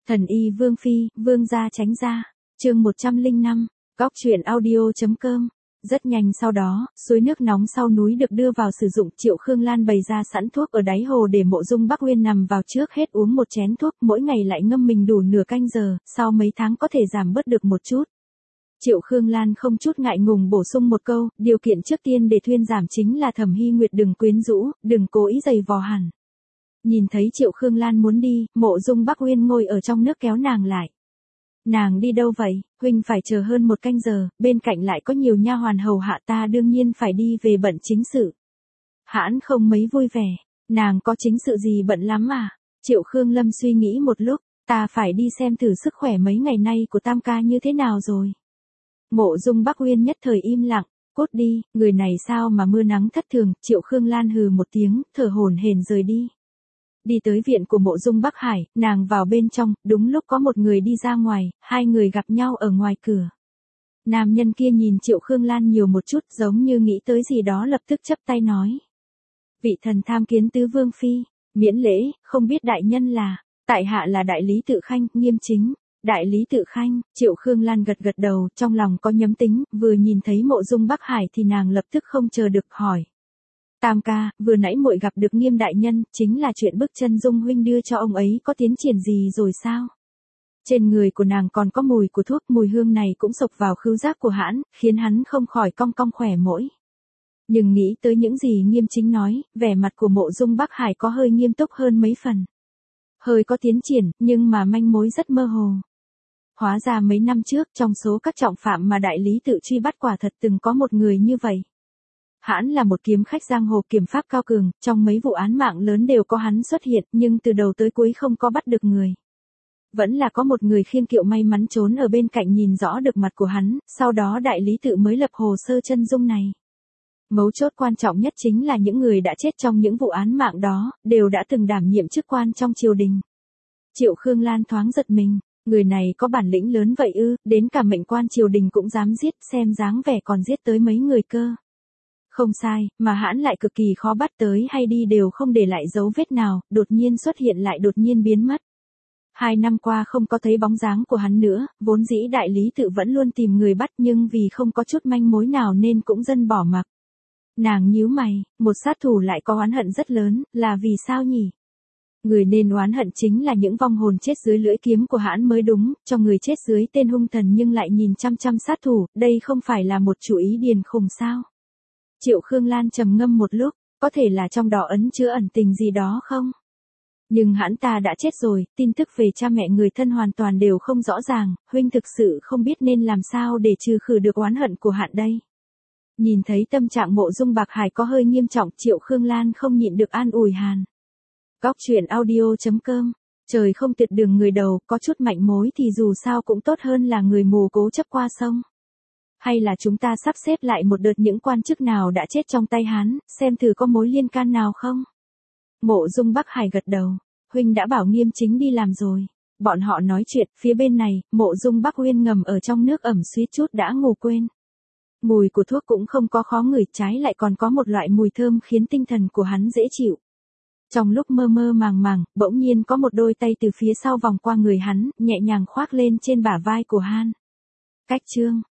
Thần y Vương Phi, Vương gia tránh ra. Chương 105, Góc truyện audio.com. Rất nhanh sau đó, suối nước nóng sau núi được đưa vào sử dụng. Triệu Khương Lan bày ra sẵn thuốc ở đáy hồ để Mộ Dung Bắc Uyên nằm vào trước hết uống một chén thuốc, mỗi ngày lại ngâm mình đủ nửa canh giờ, sau mấy tháng có thể giảm bớt được một chút. Triệu Khương Lan không chút ngại ngùng bổ sung một câu, điều kiện trước tiên để thuyên giảm chính là Thẩm Hy Nguyệt đừng quyến rũ, đừng cố ý giày vò hẳn. Nhìn thấy Triệu Khương Lan muốn đi, Mộ Dung Bắc Uyên ngồi ở trong nước kéo nàng lại. Nàng đi đâu vậy, huynh phải chờ hơn một canh giờ, bên cạnh lại có nhiều nha hoàn hầu hạ, ta đương nhiên phải đi về bận chính sự. Hãn không mấy vui vẻ, nàng có chính sự gì bận lắm à? Triệu Khương Lâm suy nghĩ một lúc, ta phải đi xem thử sức khỏe mấy ngày nay của Tam ca như thế nào rồi. Mộ Dung Bắc Uyên nhất thời im lặng, cốt đi, người này sao mà mưa nắng thất thường. Triệu Khương Lan hừ một tiếng, thở hổn hển rời đi. Đi tới viện của Mộ Dung Bắc Hải, nàng vào bên trong, đúng lúc có một người đi ra ngoài, hai người gặp nhau ở ngoài cửa. Nam nhân kia nhìn Triệu Khương Lan nhiều một chút, giống như nghĩ tới gì đó, lập tức chắp tay nói. Vị thần tham kiến tứ vương phi, miễn lễ, không biết đại nhân là, tại hạ là đại lý Tự Khanh, Nghiêm Chính. Đại lý Tự Khanh. Triệu Khương Lan gật gật đầu, trong lòng có nhấm tính, vừa nhìn thấy Mộ Dung Bắc Hải thì nàng lập tức không chờ được hỏi. Tam ca, vừa nãy muội gặp được Nghiêm đại nhân, chính là chuyện bức chân Dung huynh đưa cho ông ấy có tiến triển gì rồi sao? Trên người của nàng còn có mùi của thuốc, mùi hương này cũng xộc vào khứu giác của hãn, khiến hắn không khỏi cong cong khỏe mũi. Nhưng nghĩ tới những gì Nghiêm Chính nói, vẻ mặt của Mộ Dung Bắc Hải có hơi nghiêm túc hơn mấy phần. Hơi có tiến triển, nhưng mà manh mối rất mơ hồ. Hóa ra mấy năm trước, trong số các trọng phạm mà đại lý tự truy bắt quả thật từng có một người như vậy. Hãn là một kiếm khách giang hồ kiểm pháp cao cường, trong mấy vụ án mạng lớn đều có hắn xuất hiện, nhưng từ đầu tới cuối không có bắt được người. Vẫn là có một người khiêng kiệu may mắn trốn ở bên cạnh nhìn rõ được mặt của hắn, sau đó đại lý tự mới lập hồ sơ chân dung này. Mấu chốt quan trọng nhất chính là những người đã chết trong những vụ án mạng đó, đều đã từng đảm nhiệm chức quan trong triều đình. Triệu Khương Lan thoáng giật mình, người này có bản lĩnh lớn vậy ư, đến cả mệnh quan triều đình cũng dám giết, xem dáng vẻ còn giết tới mấy người cơ. Không sai, mà hãn lại cực kỳ khó bắt, tới hay đi đều không để lại dấu vết nào, đột nhiên xuất hiện lại đột nhiên biến mất. 2 năm qua không có thấy bóng dáng của hắn nữa, vốn dĩ đại lý tự vẫn luôn tìm người bắt, nhưng vì không có chút manh mối nào nên cũng dần bỏ mặc. Nàng nhíu mày, một sát thủ lại có oán hận rất lớn, là vì sao nhỉ? Người nên oán hận chính là những vong hồn chết dưới lưỡi kiếm của hãn mới đúng, cho người chết dưới tên hung thần nhưng lại nhìn chăm chăm sát thủ, đây không phải là một chủ ý điên khùng sao? Triệu Khương Lan trầm ngâm một lúc, có thể là trong đó ẩn chứa ẩn tình gì đó không? Nhưng hãn ta đã chết rồi, tin tức về cha mẹ người thân hoàn toàn đều không rõ ràng, huynh thực sự không biết nên làm sao để trừ khử được oán hận của hãn đây. Nhìn thấy tâm trạng Mộ Dung Bắc Hải có hơi nghiêm trọng, Triệu Khương Lan không nhịn được an ủi hàn. Góc truyện audio.com. Trời không tuyệt đường người đầu, có chút mạnh mối thì dù sao cũng tốt hơn là người mù cố chấp qua sông. Hay là chúng ta sắp xếp lại một đợt những quan chức nào đã chết trong tay hắn, xem thử có mối liên can nào không? Mộ Dung Bắc Hải gật đầu, huynh đã bảo Nghiêm Chính đi làm rồi. Bọn họ nói chuyện, phía bên này, Mộ Dung Bắc Uyên ngầm ở trong nước ẩm suýt chút đã ngủ quên. Mùi của thuốc cũng không có khó ngửi, trái lại còn có một loại mùi thơm khiến tinh thần của hắn dễ chịu. Trong lúc mơ mơ màng màng, bỗng nhiên có một đôi tay từ phía sau vòng qua người hắn, nhẹ nhàng khoác lên trên bả vai của hắn. Cách chương